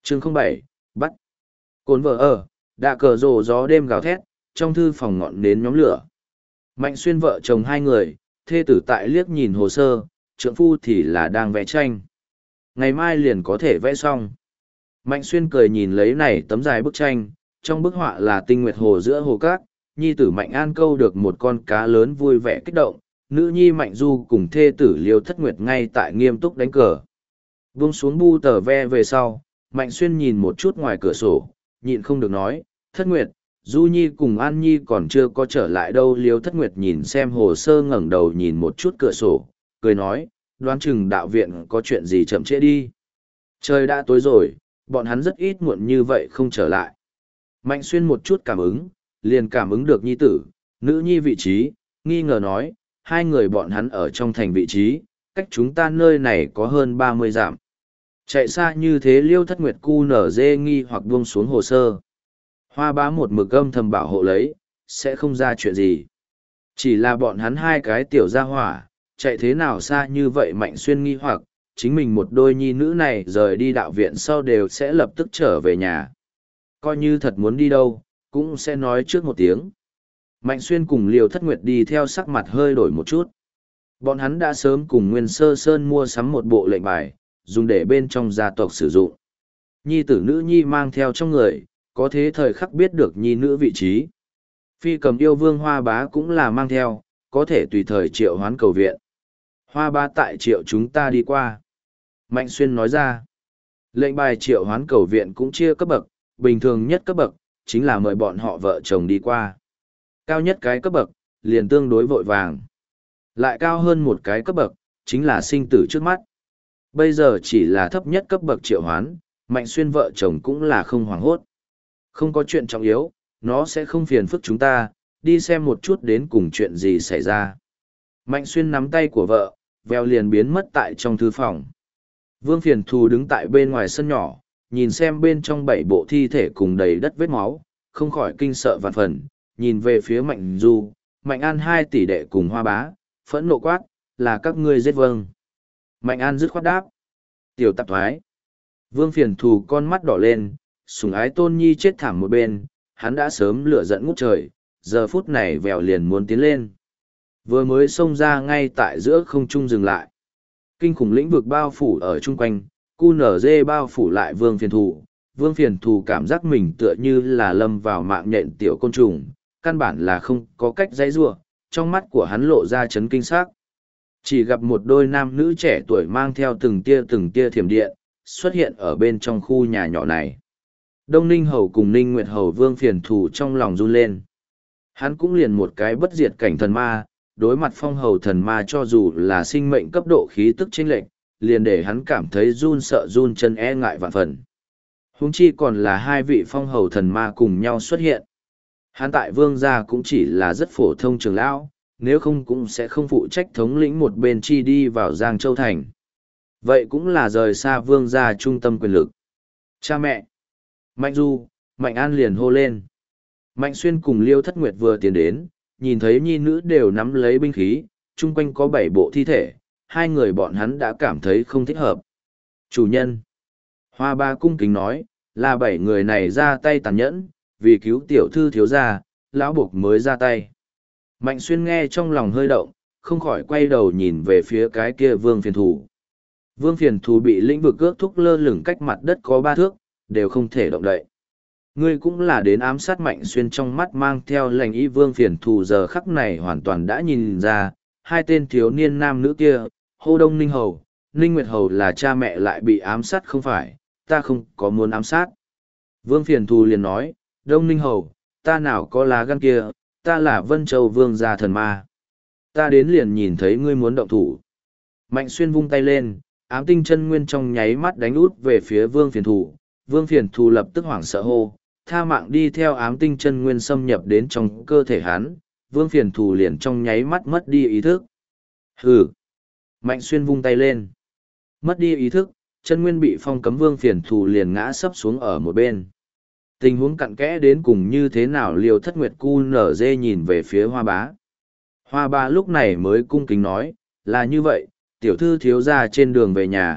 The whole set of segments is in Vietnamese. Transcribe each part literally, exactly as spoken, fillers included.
Chương không bảy, bắt. Cồn vợ ở, đã cờ rồ gió đêm gào thét, trong thư phòng ngọn nến nhóm lửa. Mạnh Xuyên vợ chồng hai người, thê tử tại liếc nhìn hồ sơ, trượng phu thì là đang vẽ tranh. Ngày mai liền có thể vẽ xong. Mạnh Xuyên cười nhìn lấy này tấm dài bức tranh, trong bức họa là tinh nguyệt hồ giữa hồ cát, nhi tử Mạnh An câu được một con cá lớn vui vẻ kích động, nữ nhi Mạnh Du cùng thê tử Liêu Thất Nguyệt ngay tại nghiêm túc đánh cờ. Buông xuống bu tờ ve về sau, Mạnh Xuyên nhìn một chút ngoài cửa sổ, nhịn không được nói, Thất Nguyệt, Du Nhi cùng An Nhi còn chưa có trở lại đâu. Liêu Thất Nguyệt nhìn xem hồ sơ ngẩng đầu nhìn một chút cửa sổ, cười nói, đoán chừng đạo viện có chuyện gì chậm trễ đi. Trời đã tối rồi, bọn hắn rất ít muộn như vậy không trở lại. Mạnh Xuyên một chút cảm ứng, liền cảm ứng được nhi tử, nữ nhi vị trí, nghi ngờ nói, hai người bọn hắn ở trong thành vị trí, cách chúng ta nơi này có hơn ba mươi dặm. Chạy xa như thế. Liêu Thất Nguyệt cu nở dê nghi hoặc buông xuống hồ sơ. Hoa Bá một mực âm thầm bảo hộ lấy, sẽ không ra chuyện gì. Chỉ là bọn hắn hai cái tiểu gia hỏa, chạy thế nào xa như vậy. Mạnh Xuyên nghi hoặc, chính mình một đôi nhi nữ này rời đi đạo viện sau đều sẽ lập tức trở về nhà. Coi như thật muốn đi đâu, cũng sẽ nói trước một tiếng. Mạnh Xuyên cùng Liêu Thất Nguyệt đi theo sắc mặt hơi đổi một chút. Bọn hắn đã sớm cùng Nguyên Sơ Sơn mua sắm một bộ lệnh bài, dùng để bên trong gia tộc sử dụng. Nhi tử nữ nhi mang theo trong người, có thế thời khắc biết được nhi nữ vị trí. Phi Cầm Yêu Vương Hoa Bá cũng là mang theo, có thể tùy thời triệu hoán cầu viện. Hoa Bá tại triệu chúng ta đi qua. Mạnh Xuyên nói ra, lệnh bài triệu hoán cầu viện cũng chia cấp bậc, bình thường nhất cấp bậc, chính là mời bọn họ vợ chồng đi qua. Cao nhất cái cấp bậc, liền tương đối vội vàng. Lại cao hơn một cái cấp bậc, chính là sinh tử trước mắt. Bây giờ chỉ là thấp nhất cấp bậc triệu hoán, Mạnh Xuyên vợ chồng cũng là không hoảng hốt. Không có chuyện trọng yếu, nó sẽ không phiền phức chúng ta, đi xem một chút đến cùng chuyện gì xảy ra. Mạnh Xuyên nắm tay của vợ, veo liền biến mất tại trong thư phòng. Vương Phiền Thù đứng tại bên ngoài sân nhỏ, nhìn xem bên trong bảy bộ thi thể cùng đầy đất vết máu, không khỏi kinh sợ vạn phần, nhìn về phía Mạnh Du, Mạnh An hai tỷ đệ cùng Hoa Bá, phẫn nộ quát, là các ngươi giết vâng. Mạnh An dứt khoát đáp, tiểu tạp thoái. Vương Phiền Thù con mắt đỏ lên, sủng ái tôn nhi chết thảm một bên, hắn đã sớm lửa giận ngút trời, giờ phút này vèo liền muốn tiến lên. Vừa mới xông ra ngay tại giữa không trung dừng lại. Kinh khủng lĩnh vực bao phủ ở chung quanh, cu nở dê bao phủ lại Vương Phiền Thù. Vương Phiền Thù cảm giác mình tựa như là lâm vào mạng nhện tiểu côn trùng, căn bản là không có cách dãy giụa, trong mắt của hắn lộ ra chấn kinh sắc. Chỉ gặp một đôi nam nữ trẻ tuổi mang theo từng tia từng tia thiểm điện, xuất hiện ở bên trong khu nhà nhỏ này. Đông Ninh Hầu cùng Ninh Nguyệt Hầu Vương Phiền Thù trong lòng run lên. Hắn cũng liền một cái bất diệt cảnh thần ma, đối mặt phong hầu thần ma cho dù là sinh mệnh cấp độ khí tức chênh lệch, liền để hắn cảm thấy run sợ run chân e ngại vạn phần. Huống chi còn là hai vị phong hầu thần ma cùng nhau xuất hiện. Hắn tại vương gia cũng chỉ là rất phổ thông trường lão, nếu không cũng sẽ không phụ trách thống lĩnh một bên chi đi vào Giang Châu Thành. Vậy cũng là rời xa vương gia trung tâm quyền lực. Cha mẹ! Mạnh Du, Mạnh An liền hô lên. Mạnh Xuyên cùng Liêu Thất Nguyệt vừa tiến đến, nhìn thấy nhi nữ đều nắm lấy binh khí, chung quanh có bảy bộ thi thể, hai người bọn hắn đã cảm thấy không thích hợp. Chủ nhân! Hoa Ba cung kính nói, là bảy người này ra tay tàn nhẫn, vì cứu tiểu thư thiếu gia, lão buộc mới ra tay. Mạnh Xuyên nghe trong lòng hơi động, không khỏi quay đầu nhìn về phía cái kia Vương Phiền Thù. Vương Phiền Thù bị lĩnh vực ước thúc lơ lửng cách mặt đất có ba thước, đều không thể động đậy. Ngươi cũng là đến ám sát. Mạnh Xuyên trong mắt mang theo lệnh ý. Vương Phiền Thù giờ khắc này hoàn toàn đã nhìn ra, hai tên thiếu niên nam nữ kia, Hô Đông Ninh Hầu, Ninh Nguyệt Hầu là cha mẹ lại bị ám sát không phải, ta không có muốn ám sát. Vương Phiền Thù liền nói, Đông Ninh Hầu, ta nào có lá gan kia, ta là Vân Châu Vương gia thần ma. Ta đến liền nhìn thấy ngươi muốn động thủ. Mạnh Xuyên vung tay lên, ám tinh chân nguyên trong nháy mắt đánh út về phía Vương Phiền Thù. Vương Phiền Thù lập tức hoảng sợ hô, tha mạng đi theo ám tinh chân nguyên xâm nhập đến trong cơ thể hắn. Vương Phiền Thù liền trong nháy mắt mất đi ý thức. Hừ! Mạnh Xuyên vung tay lên. Mất đi ý thức, chân nguyên bị phong cấm. Vương Phiền Thù liền ngã sấp xuống ở một bên. Tình huống cặn kẽ đến cùng như thế nào? Liêu Thất Nguyệt cu nở dê nhìn về phía Hoa Bá. Hoa Bá lúc này mới cung kính nói, là như vậy, tiểu thư thiếu gia trên đường về nhà,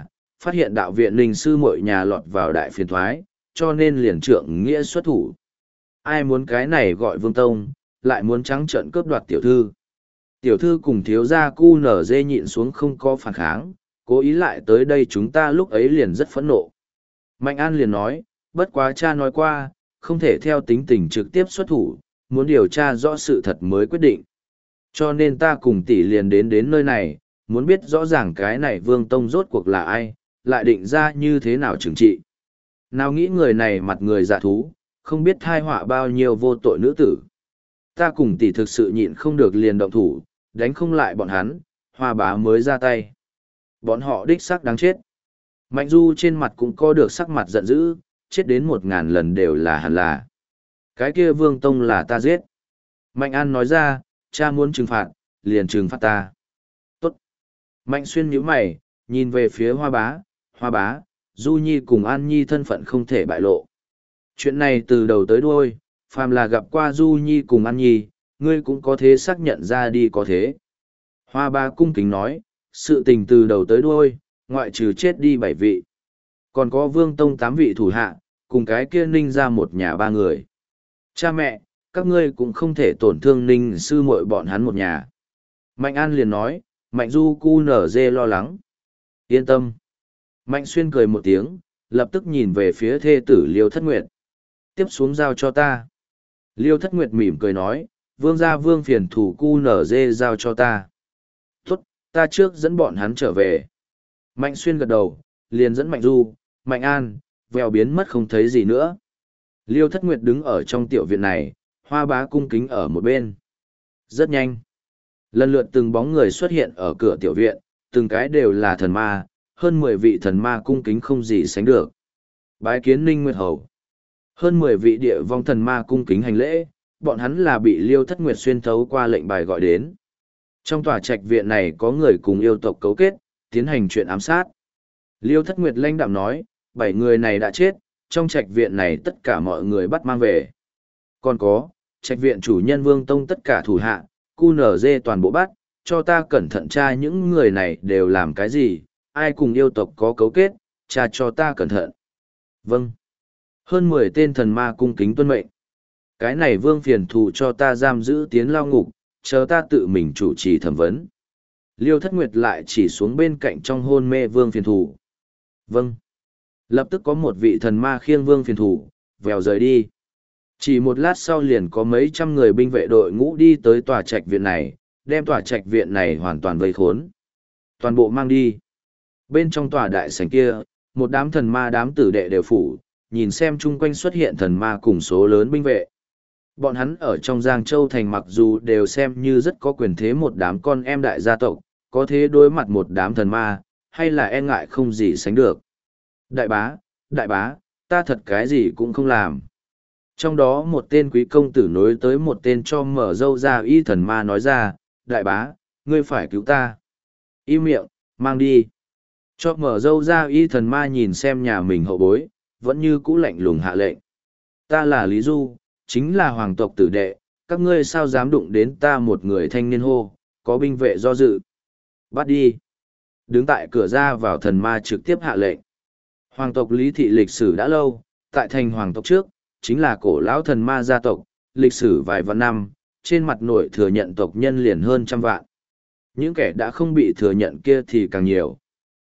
Phát hiện đạo viện Ninh sư muội nhà lọt vào đại phiền thoái, cho nên liền trượng nghĩa xuất thủ. Ai muốn cái này gọi Vương Tông, lại muốn trắng trợn cướp đoạt tiểu thư. Tiểu thư cùng thiếu gia cu nở dê nhịn xuống không có phản kháng, cố ý lại tới đây chúng ta lúc ấy liền rất phẫn nộ. Mạnh An liền nói, bất quá cha nói qua, không thể theo tính tình trực tiếp xuất thủ, muốn điều tra rõ sự thật mới quyết định. Cho nên ta cùng tỷ liền đến đến nơi này, muốn biết rõ ràng cái này Vương Tông rốt cuộc là ai, lại định ra như thế nào trừng trị. Nào nghĩ người này mặt người dạ thú, không biết thai họa bao nhiêu vô tội nữ tử. Ta cùng tỷ thực sự nhịn không được liền động thủ, đánh không lại bọn hắn, Hoa Bá mới ra tay. Bọn họ đích xác đáng chết. Mạnh Du trên mặt cũng có được sắc mặt giận dữ, chết đến một ngàn lần đều là hẳn là. Cái kia Vương Tông là ta giết. Mạnh An nói ra, cha muốn trừng phạt, liền trừng phạt ta. Tốt. Mạnh Xuyên nhíu mày, nhìn về phía Hoa Bá, Hoa Bá, Du Nhi cùng An Nhi thân phận không thể bại lộ. Chuyện này từ đầu tới đuôi, phàm là gặp qua Du Nhi cùng An Nhi, ngươi cũng có thể xác nhận ra đi có thế. Hoa Bá cung kính nói, sự tình từ đầu tới đuôi, ngoại trừ chết đi bảy vị. Còn có Vương Tông tám vị thủ hạ, cùng cái kia Ninh ra một nhà ba người. Cha mẹ, các ngươi cũng không thể tổn thương Ninh sư muội bọn hắn một nhà. Mạnh An liền nói, Mạnh Du cu nở dê lo lắng. Yên tâm. Mạnh Xuyên cười một tiếng, lập tức nhìn về phía thê tử Liêu Thất Nguyệt. Tiếp xuống giao cho ta. Liêu Thất Nguyệt mỉm cười nói, vương gia vương phiền thủ cu nở dê giao cho ta. Tốt, ta trước dẫn bọn hắn trở về. Mạnh Xuyên gật đầu, liền dẫn Mạnh Du, Mạnh An, vèo biến mất không thấy gì nữa. Liêu Thất Nguyệt đứng ở trong tiểu viện này, Hoa Bá cung kính ở một bên. Rất nhanh. Lần lượt từng bóng người xuất hiện ở cửa tiểu viện, từng cái đều là thần ma, hơn mười vị thần ma cung kính không gì sánh được. Bái kiến Ninh Nguyệt Hầu. Hơn mười vị địa vong thần ma cung kính hành lễ, bọn hắn là bị Liêu Thất Nguyệt xuyên thấu qua lệnh bài gọi đến. Trong tòa trạch viện này có người cùng yêu tộc cấu kết, tiến hành chuyện ám sát. Liêu Thất Nguyệt lãnh đạm nói, bảy người này đã chết, trong trạch viện này tất cả mọi người bắt mang về. Còn có, trạch viện chủ nhân Vương Tông tất cả thủ hạ, cu nở dê toàn bộ bắt, cho ta cẩn thận tra những người này đều làm cái gì, ai cùng yêu tộc có cấu kết, tra cho ta cẩn thận. Vâng. Hơn mười tên thần ma cung kính tuân mệnh. Cái này Vương phiền thù cho ta giam giữ tiến lao ngục, chờ ta tự mình chủ trì thẩm vấn. Liêu Thất Nguyệt lại chỉ xuống bên cạnh trong hôn mê Vương phiền thù. Vâng. Lập tức có một vị thần ma khiêng Vương phiền thù, vèo rời đi. Chỉ một lát sau liền có mấy trăm người binh vệ đội ngũ đi tới tòa trạch viện này, đem tòa trạch viện này hoàn toàn vây khốn. Toàn bộ mang đi. Bên trong tòa đại sảnh kia, một đám thần ma đám tử đệ đều phủ, nhìn xem chung quanh xuất hiện thần ma cùng số lớn binh vệ. Bọn hắn ở trong Giang Châu thành mặc dù đều xem như rất có quyền thế một đám con em đại gia tộc, có thế đối mặt một đám thần ma, hay là e ngại không gì sánh được. Đại bá, đại bá, ta thật cái gì cũng không làm. Trong đó một tên quý công tử nối tới một tên cho mở dâu ra y thần ma nói ra, đại bá, ngươi phải cứu ta. Im miệng, mang đi. Cho mở dâu ra y thần ma nhìn xem nhà mình hậu bối, vẫn như cũ lạnh lùng hạ lệnh. Ta là Lý Du, chính là hoàng tộc tử đệ, các ngươi sao dám đụng đến ta một người thanh niên hô, có binh vệ do dự. Bắt đi. Đứng tại cửa ra vào thần ma trực tiếp hạ lệnh. Hoàng tộc Lý thị lịch sử đã lâu, tại thành hoàng tộc trước, chính là cổ lão thần ma gia tộc, lịch sử vài vạn năm, trên mặt nội thừa nhận tộc nhân liền hơn trăm vạn. Những kẻ đã không bị thừa nhận kia thì càng nhiều.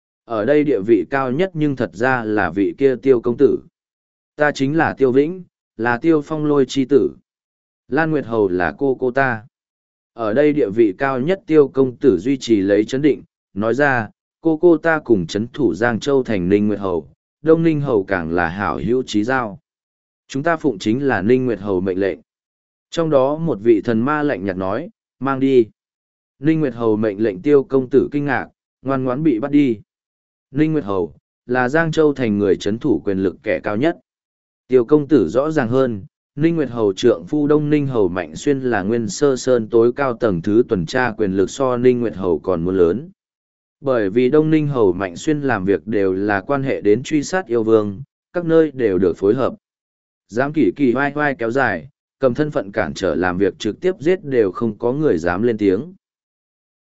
Ở đây địa vị cao nhất nhưng thật ra là vị kia Tiêu công tử. Ta chính là Tiêu Vĩnh, là Tiêu Phong Lôi chi tử. Lan Nguyệt Hầu là cô cô ta. Ở đây địa vị cao nhất Tiêu công tử duy trì lấy chấn định, nói ra, cô cô ta cùng chấn thủ Giang Châu thành Ninh Nguyệt Hầu, Đông Ninh Hầu càng là hảo hữu trí giao. Chúng ta phụng chính là Ninh Nguyệt Hầu mệnh lệnh. Trong đó một vị thần ma lạnh nhạt nói, mang đi. Ninh Nguyệt Hầu mệnh lệnh Tiêu công tử kinh ngạc, ngoan ngoãn bị bắt đi. Ninh Nguyệt Hầu, là Giang Châu thành người chấn thủ quyền lực kẻ cao nhất. Tiêu công tử rõ ràng hơn, Ninh Nguyệt Hầu trượng phu Đông Ninh Hầu Mạnh Xuyên là nguyên sơ sơn tối cao tầng thứ tuần tra quyền lực so Ninh Nguyệt Hầu còn muốn lớn. Bởi vì Đông Ninh Hầu Mạnh Xuyên làm việc đều là quan hệ đến truy sát yêu vương, các nơi đều được phối hợp. Dám kỳ kỳ vai vai kéo dài, cầm thân phận cản trở làm việc trực tiếp giết đều không có người dám lên tiếng.